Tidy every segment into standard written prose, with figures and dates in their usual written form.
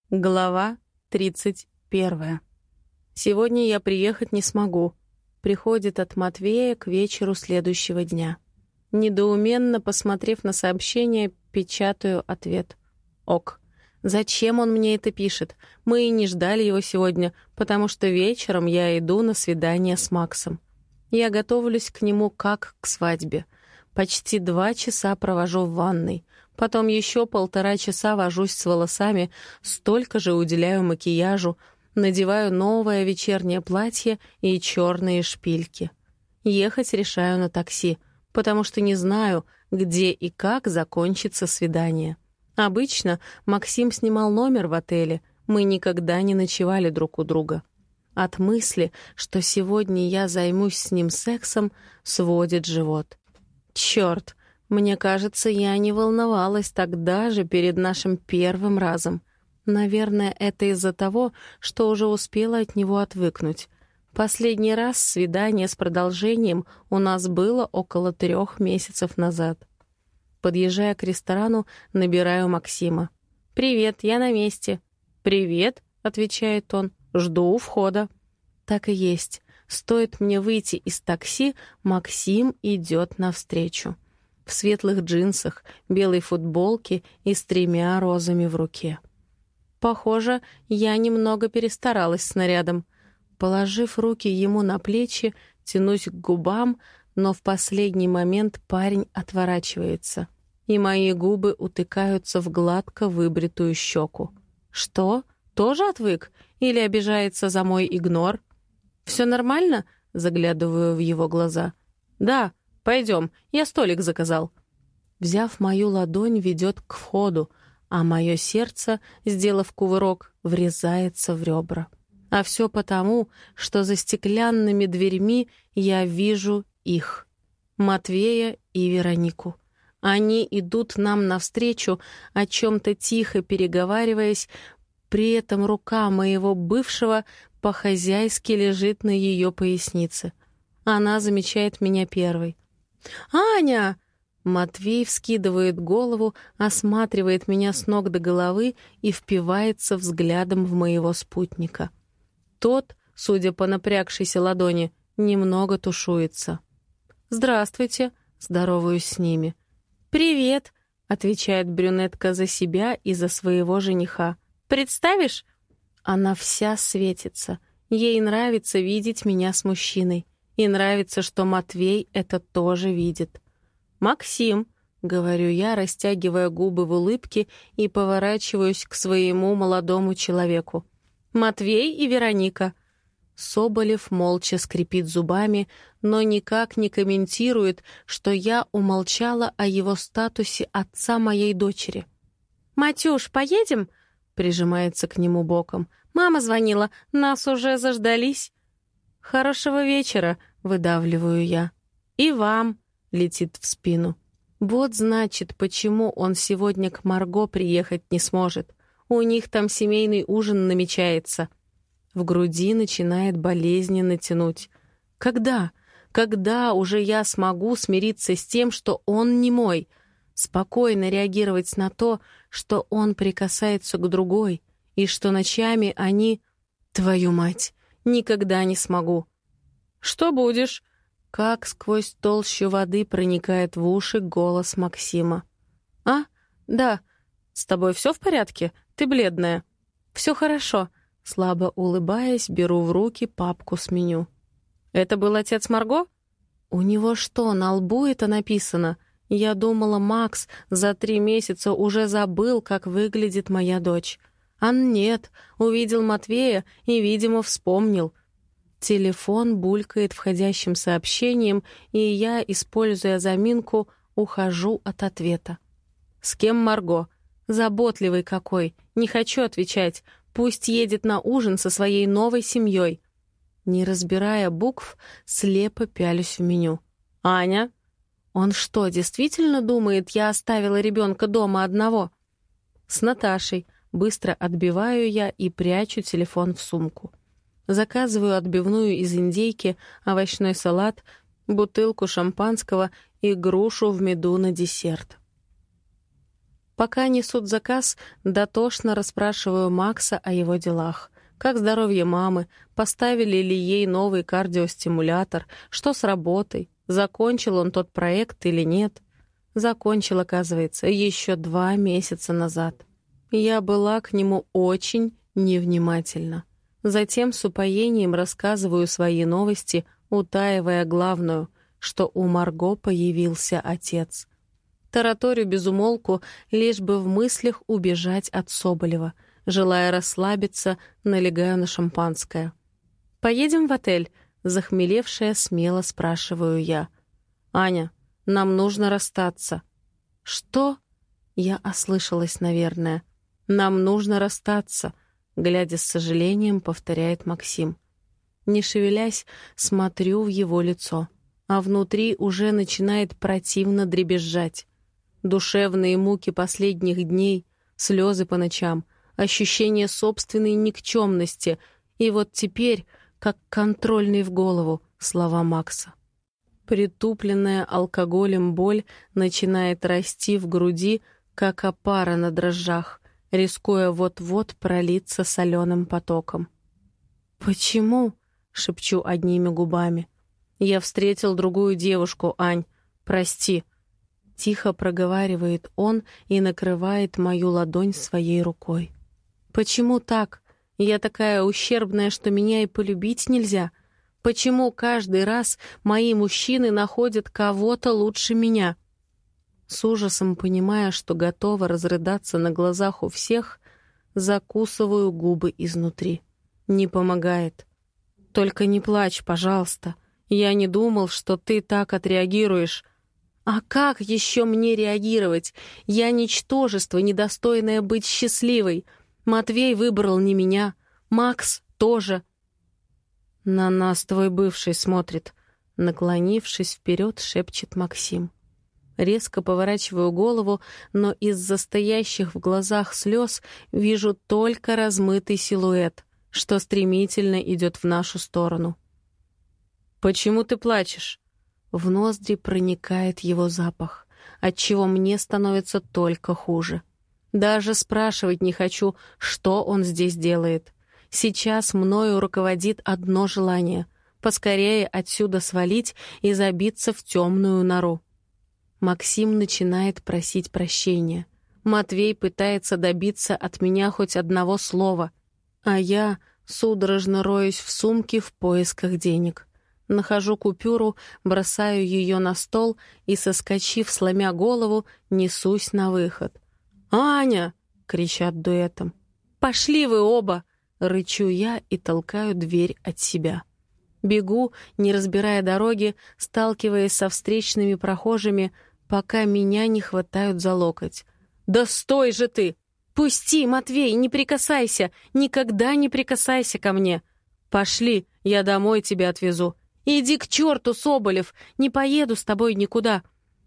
Глава 31. Сегодня я приехать не смогу. Приходит от Матвея к вечеру следующего дня. Недоуменно посмотрев на сообщение, печатаю ответ. Ок. Зачем он мне это пишет? Мы и не ждали его сегодня, потому что вечером я иду на свидание с Максом. Я готовлюсь к нему как к свадьбе. Почти 2 часа провожу в ванной. Потом еще 1,5 часа вожусь с волосами, столько же уделяю макияжу, надеваю новое вечернее платье и черные шпильки. Ехать решаю на такси, потому что не знаю, где и как закончится свидание. Обычно Максим снимал номер в отеле, мы никогда не ночевали друг у друга. От мысли, что сегодня я займусь с ним сексом, сводит живот. Черт! Мне кажется, я не волновалась тогда же перед нашим первым разом. Наверное, это из-за того, что уже успела от него отвыкнуть. Последний раз свидание с продолжением у нас было около 3 месяцев назад. Подъезжая к ресторану, набираю Максима. «Привет, я на месте». «Привет», — отвечает он, — «жду у входа». Так и есть. Стоит мне выйти из такси, Максим идет навстречу. В светлых джинсах, белой футболке и с 3 розами в руке. Похоже, я немного перестаралась с нарядом. Положив руки ему на плечи, тянусь к губам, но в последний момент парень отворачивается, и мои губы утыкаются в гладко выбритую щеку. Что? Тоже отвык? Или обижается за мой игнор? «Все нормально?» — заглядываю в его глаза. «Да. Пойдем, я столик заказал». Взяв мою ладонь, ведет к входу, а мое сердце, сделав кувырок, врезается в ребра. А все потому, что за стеклянными дверьми я вижу их, Матвея и Веронику. Они идут нам навстречу, о чем-то тихо переговариваясь, при этом рука моего бывшего по-хозяйски лежит на ее пояснице. Она замечает меня первой. «Аня!» Матвей вскидывает голову, осматривает меня с ног до головы и впивается взглядом в моего спутника. Тот, судя по напрягшейся ладони, немного тушуется. «Здравствуйте!» — здороваюсь с ними. «Привет!» — отвечает брюнетка за себя и за своего жениха. «Представишь?» Она вся светится. Ей нравится видеть меня с мужчиной. И нравится, что Матвей это тоже видит. «Максим», — говорю я, растягивая губы в улыбке и поворачиваюсь к своему молодому человеку. «Матвей и Вероника». Соболев молча скрипит зубами, но никак не комментирует, что я умолчала о его статусе отца моей дочери. «Матюш, поедем?» — прижимается к нему боком. «Мама звонила, нас уже заждались». «Хорошего вечера», — выдавливаю я. «И вам», — летит в спину. Вот значит, почему он сегодня к Марго приехать не сможет. У них там семейный ужин намечается. В груди начинает болезненно тянуть. Когда? Когда уже я смогу смириться с тем, что он не мой? Спокойно реагировать на то, что он прикасается к другой, и что ночами они... Твою мать! Никогда не смогу. «Что будешь?» Как сквозь толщу воды проникает в уши голос Максима. «А? Да. С тобой все в порядке? Ты бледная». «Все хорошо». Слабо улыбаясь, беру в руки папку с меню. «Это был отец Марго?» «У него что, на лбу это написано? Я думала, Макс за 3 месяца уже забыл, как выглядит моя дочь. А нет, увидел Матвея и, видимо, вспомнил». Телефон булькает входящим сообщением, и я, используя заминку, ухожу от ответа. «С кем Марго? Заботливый какой. Не хочу отвечать. Пусть едет на ужин со своей новой семьей». Не разбирая букв, слепо пялюсь в меню. «Аня?» Он что, действительно думает, я оставила ребенка дома одного? «С Наташей». Быстро отбиваю я и прячу телефон в сумку. Заказываю отбивную из индейки, овощной салат, бутылку шампанского и грушу в меду на десерт. Пока несут заказ, дотошно расспрашиваю Макса о его делах. Как здоровье мамы, поставили ли ей новый кардиостимулятор, что с работой, закончил он тот проект или нет. Закончил, оказывается, еще 2 месяца назад. Я была к нему очень невнимательна. Затем с упоением рассказываю свои новости, утаивая главную, что у Марго появился отец. Тараторю безумолку, лишь бы в мыслях убежать от Соболева. Желая расслабиться, налегаю на шампанское. «Поедем в отель?» — захмелевшая смело спрашиваю я. «Аня, нам нужно расстаться». «Что?» — я ослышалась, наверное. «Нам нужно расстаться», — глядя с сожалением, повторяет Максим. Не шевелясь, смотрю в его лицо, а внутри уже начинает противно дребезжать. Душевные муки последних дней, слезы по ночам, ощущение собственной никчемности, и вот теперь, как контрольный в голову, слова Макса. Притупленная алкоголем боль начинает расти в груди, как опара на дрожжах, рискуя вот-вот пролиться соленым потоком. «Почему?» — шепчу одними губами. «Я встретил другую девушку, Ань. Прости». Тихо проговаривает он и накрывает мою ладонь своей рукой. «Почему так? Я такая ущербная, что меня и полюбить нельзя. Почему каждый раз мои мужчины находят кого-то лучше меня?» С ужасом понимая, что готова разрыдаться на глазах у всех, закусываю губы изнутри. Не помогает. «Только не плачь, пожалуйста. Я не думал, что ты так отреагируешь». «А как еще мне реагировать? Я ничтожество, недостойное быть счастливой. Матвей выбрал не меня. Макс тоже». «На нас твой бывший смотрит», — наклонившись вперед, шепчет Максим. Резко поворачиваю голову, но из-за стоящих в глазах слез вижу только размытый силуэт, что стремительно идет в нашу сторону. «Почему ты плачешь?» В ноздри проникает его запах, отчего мне становится только хуже. Даже спрашивать не хочу, что он здесь делает. Сейчас мною руководит одно желание — поскорее отсюда свалить и забиться в темную нору. Максим начинает просить прощения. Матвей пытается добиться от меня хоть одного слова, а я судорожно роюсь в сумке в поисках денег. Нахожу купюру, бросаю ее на стол и, соскочив, сломя голову, несусь на выход. «Аня!» — кричат дуэтом. «Пошли вы оба!» — рычу я и толкаю дверь от себя. Бегу, не разбирая дороги, сталкиваясь со встречными прохожими, пока меня не хватают за локоть. «Да стой же ты! Пусти, Матвей, не прикасайся! Никогда не прикасайся ко мне! Пошли, я домой тебя отвезу! Иди к черту, Соболев! Не поеду с тобой никуда!»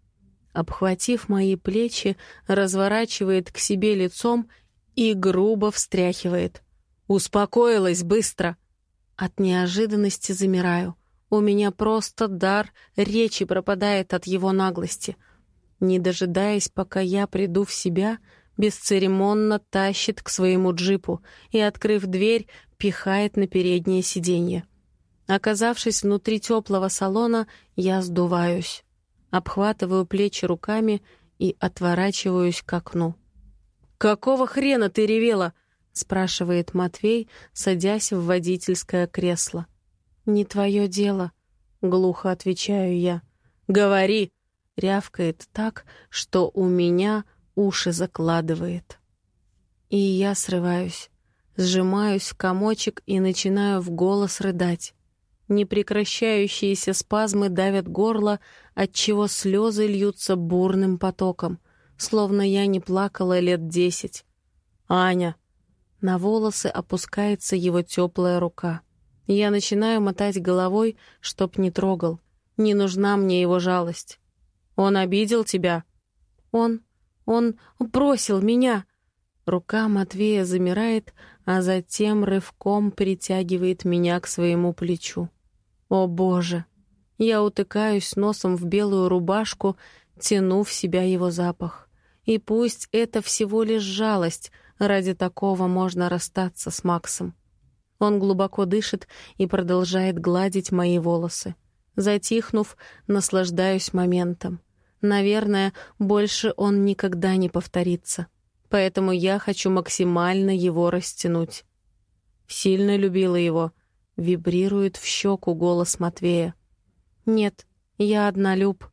Обхватив мои плечи, разворачивает к себе лицом и грубо встряхивает. «Успокоилась быстро!» От неожиданности замираю. У меня просто дар речи пропадает от его наглости. Не дожидаясь, пока я приду в себя, бесцеремонно тащит к своему джипу и, открыв дверь, пихает на переднее сиденье. Оказавшись внутри теплого салона, я сдуваюсь. Обхватываю плечи руками и отворачиваюсь к окну. «Какого хрена ты ревела?» — спрашивает Матвей, садясь в водительское кресло. «Не твое дело», — глухо отвечаю я. «Говори!» — рявкает так, что у меня уши закладывает. И я срываюсь, сжимаюсь в комочек и начинаю в голос рыдать. Непрекращающиеся спазмы давят горло, отчего слезы льются бурным потоком, словно я не плакала лет 10. «Аня!» На волосы опускается его теплая рука. Я начинаю мотать головой, чтоб не трогал. Не нужна мне его жалость. «Он обидел тебя?» Он бросил меня!» Рука Матвея замирает, а затем рывком притягивает меня к своему плечу. О, Боже! Я утыкаюсь носом в белую рубашку, тяну в себя его запах. И пусть это всего лишь жалость, ради такого можно расстаться с Максом. Он глубоко дышит и продолжает гладить мои волосы. Затихнув, наслаждаюсь моментом. Наверное, больше он никогда не повторится. Поэтому я хочу максимально его растянуть. Сильно любила его. Вибрирует в щеку голос Матвея. «Нет, я однолюб».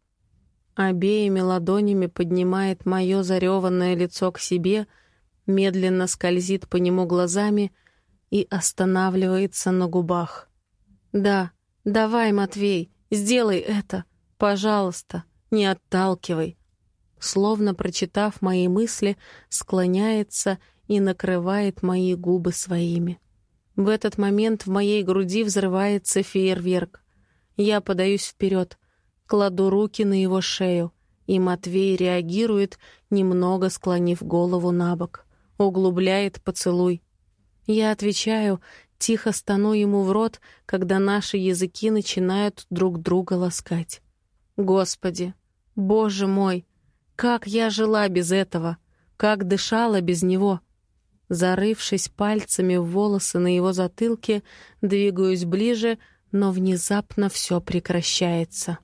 Обеими ладонями поднимает мое зареванное лицо к себе, медленно скользит по нему глазами и останавливается на губах. «Да, давай, Матвей, сделай это. Пожалуйста, не отталкивай». Словно прочитав мои мысли, склоняется и накрывает мои губы своими. В этот момент в моей груди взрывается фейерверк. Я подаюсь вперед, кладу руки на его шею, и Матвей реагирует, немного склонив голову на бок, углубляет поцелуй. Я отвечаю, тихо стану ему в рот, когда наши языки начинают друг друга ласкать. Господи, Боже мой, как я жила без этого, как дышала без него. Зарывшись пальцами в волосы на его затылке, двигаюсь ближе, но внезапно все прекращается.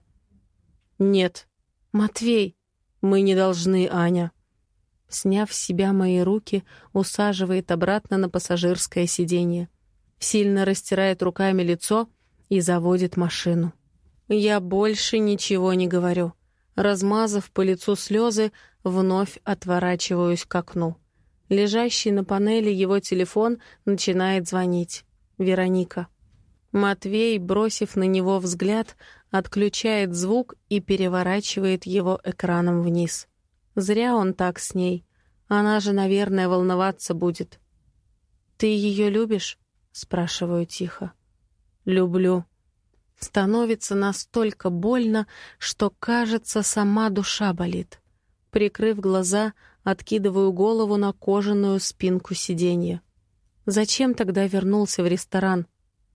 «Нет, Матвей, мы не должны, Аня». Сняв с себя мои руки, усаживает обратно на пассажирское сиденье. Сильно растирает руками лицо и заводит машину. Я больше ничего не говорю. Размазав по лицу слезы, вновь отворачиваюсь к окну. Лежащий на панели его телефон начинает звонить. Вероника. Матвей, бросив на него взгляд, отключает звук и переворачивает его экраном вниз. Зря он так с ней. Она же, наверное, волноваться будет. «Ты ее любишь?» — спрашиваю тихо. «Люблю». Становится настолько больно, что, кажется, сама душа болит. Прикрыв глаза, откидываю голову на кожаную спинку сиденья. «Зачем тогда вернулся в ресторан?»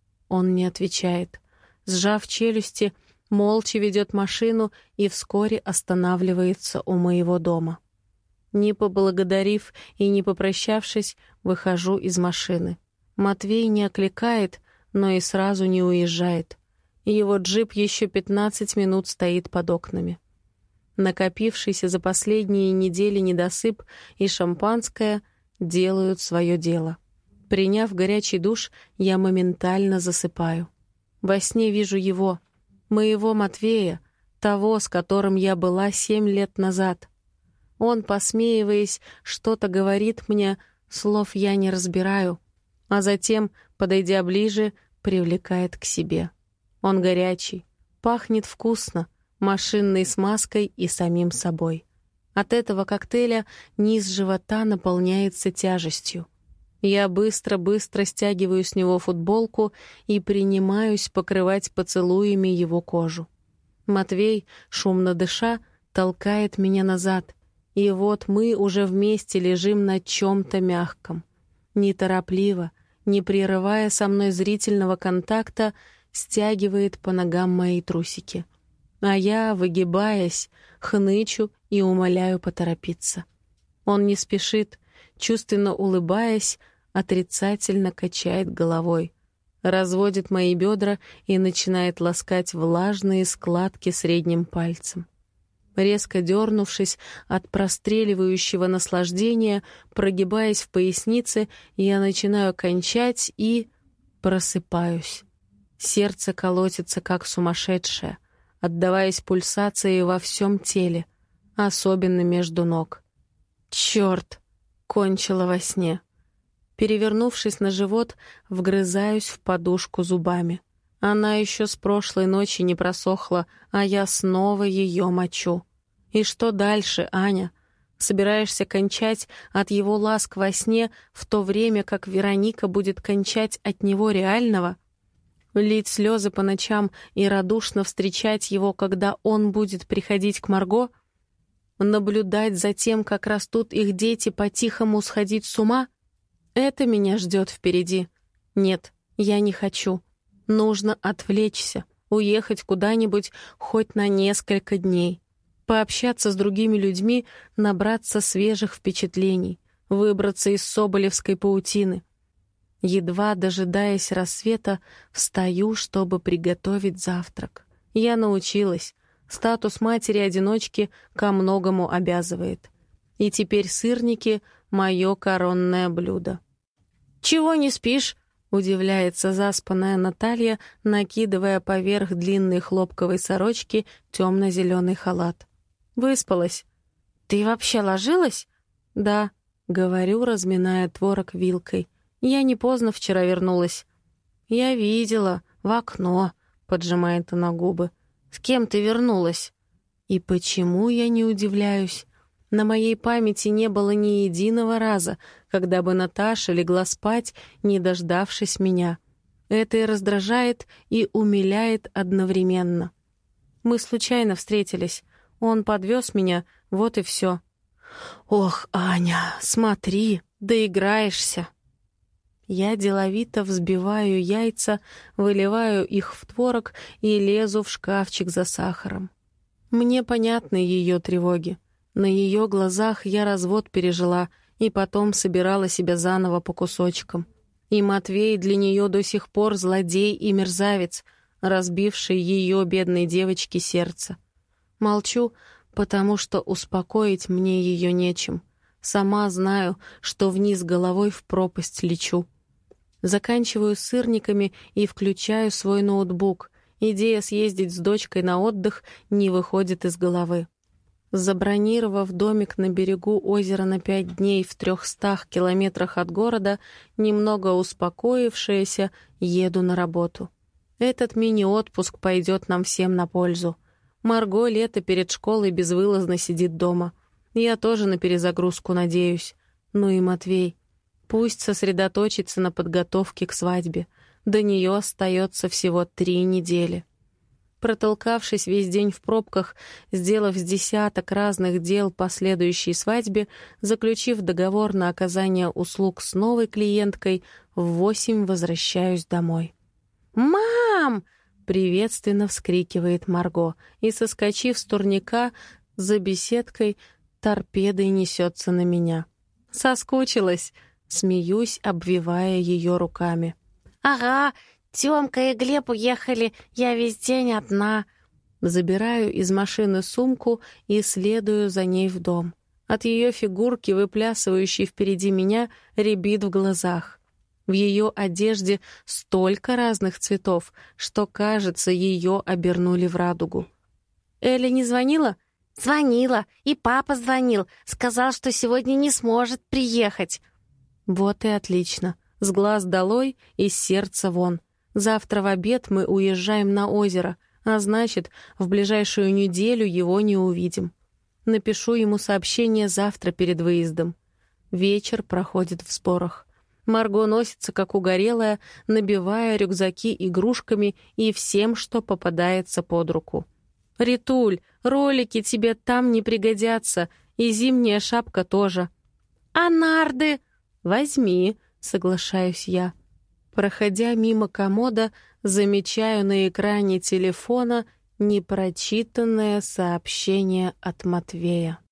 Он не отвечает. Сжав челюсти, молча ведет машину и вскоре останавливается у моего дома. Не поблагодарив и не попрощавшись, выхожу из машины. Матвей не окликает, но и сразу не уезжает. Его джип еще 15 минут стоит под окнами. Накопившийся за последние недели недосып и шампанское делают свое дело. Приняв горячий душ, я моментально засыпаю. Во сне вижу его, моего Матвея, того, с которым я была 7 лет назад. Он, посмеиваясь, что-то говорит мне, слов я не разбираю, а затем, подойдя ближе, привлекает к себе. Он горячий, пахнет вкусно, машинной смазкой и самим собой. От этого коктейля низ живота наполняется тяжестью. Я быстро-быстро стягиваю с него футболку и принимаюсь покрывать поцелуями его кожу. Матвей, шумно дыша, толкает меня назад, и вот мы уже вместе лежим на чем-то мягком. Неторопливо, не прерывая со мной зрительного контакта, стягивает по ногам мои трусики. А я, выгибаясь, хнычу и умоляю поторопиться. Он не спешит, чувственно улыбаясь, отрицательно качает головой, разводит мои бедра и начинает ласкать влажные складки средним пальцем. Резко дернувшись от простреливающего наслаждения, прогибаясь в пояснице, я начинаю кончать и просыпаюсь. Сердце колотится, как сумасшедшее, отдаваясь пульсации во всем теле, особенно между ног. Черт! Кончила во сне. Перевернувшись на живот, вгрызаюсь в подушку зубами. Она еще с прошлой ночи не просохла, а я снова ее мочу. И что дальше, Аня? Собираешься кончать от его ласк во сне, в то время как Вероника будет кончать от него реального? Лить слезы по ночам и радушно встречать его, когда он будет приходить к Марго? Наблюдать за тем, как растут их дети, по-тихому сходить с ума? Это меня ждет впереди. Нет, я не хочу. Нужно отвлечься, уехать куда-нибудь хоть на несколько дней. пообщаться с другими людьми, набраться свежих впечатлений, выбраться из соболевской паутины. Едва дожидаясь рассвета, встаю, чтобы приготовить завтрак. Я научилась. Статус матери-одиночки ко многому обязывает. И теперь сырники — мое коронное блюдо. «Чего не спишь?» — удивляется заспанная Наталья, накидывая поверх длинной хлопковой сорочки темно-зеленый халат. «Выспалась». «Ты вообще ложилась?» «Да», — говорю, разминая творог вилкой. «Я не поздно вчера вернулась». «Я видела. В окно», — поджимает она губы. «С кем ты вернулась?» И почему я не удивляюсь? На моей памяти не было ни единого раза, когда бы Наташа легла спать, не дождавшись меня. Это и раздражает, и умиляет одновременно. Мы случайно встретились. Он подвез меня, вот и все. «Ох, Аня, смотри, доиграешься!» Я деловито взбиваю яйца, выливаю их в творог и лезу в шкафчик за сахаром. Мне понятны ее тревоги. На ее глазах я развод пережила и потом собирала себя заново по кусочкам. И Матвей для нее до сих пор злодей и мерзавец, разбивший ее, бедной девочке, сердце. Молчу, потому что успокоить мне ее нечем. Сама знаю, что вниз головой в пропасть лечу. Заканчиваю с сырниками и включаю свой ноутбук. Идея съездить с дочкой на отдых не выходит из головы. Забронировав домик на берегу озера на 5 дней в 300 километрах от города, немного успокоившаяся, еду на работу. Этот мини-отпуск пойдет нам всем на пользу. Марго лето перед школой безвылазно сидит дома. Я тоже на перезагрузку надеюсь. Ну и Матвей. Пусть сосредоточится на подготовке к свадьбе. До нее остается всего 3 недели. Протолкавшись весь день в пробках, сделав с десяток разных дел по следующей свадьбе, заключив договор на оказание услуг с новой клиенткой, в 8 возвращаюсь домой. «Мам!» — приветственно вскрикивает Марго и, соскочив с турника за беседкой, торпедой несется на меня. «Соскучилась!» — смеюсь, обвивая ее руками. «Ага, Тёмка и Глеб уехали, я весь день одна». Забираю из машины сумку и следую за ней в дом. От ее фигурки, выплясывающей впереди меня, рябит в глазах. В ее одежде столько разных цветов, что, кажется, ее обернули в радугу. «Эля не звонила?» «Звонила, и папа звонил, сказал, что сегодня не сможет приехать». «Вот и отлично. С глаз долой и с сердца вон. Завтра в обед мы уезжаем на озеро, а значит, в ближайшую неделю его не увидим. Напишу ему сообщение завтра перед выездом». Вечер проходит в сборах. Марго носится, как угорелая, набивая рюкзаки игрушками и всем, что попадается под руку. «Ритуль, ролики тебе там не пригодятся, и зимняя шапка тоже». «А нарды?» «Возьми», — соглашаюсь я. Проходя мимо комода, замечаю на экране телефона непрочитанное сообщение от Матвея.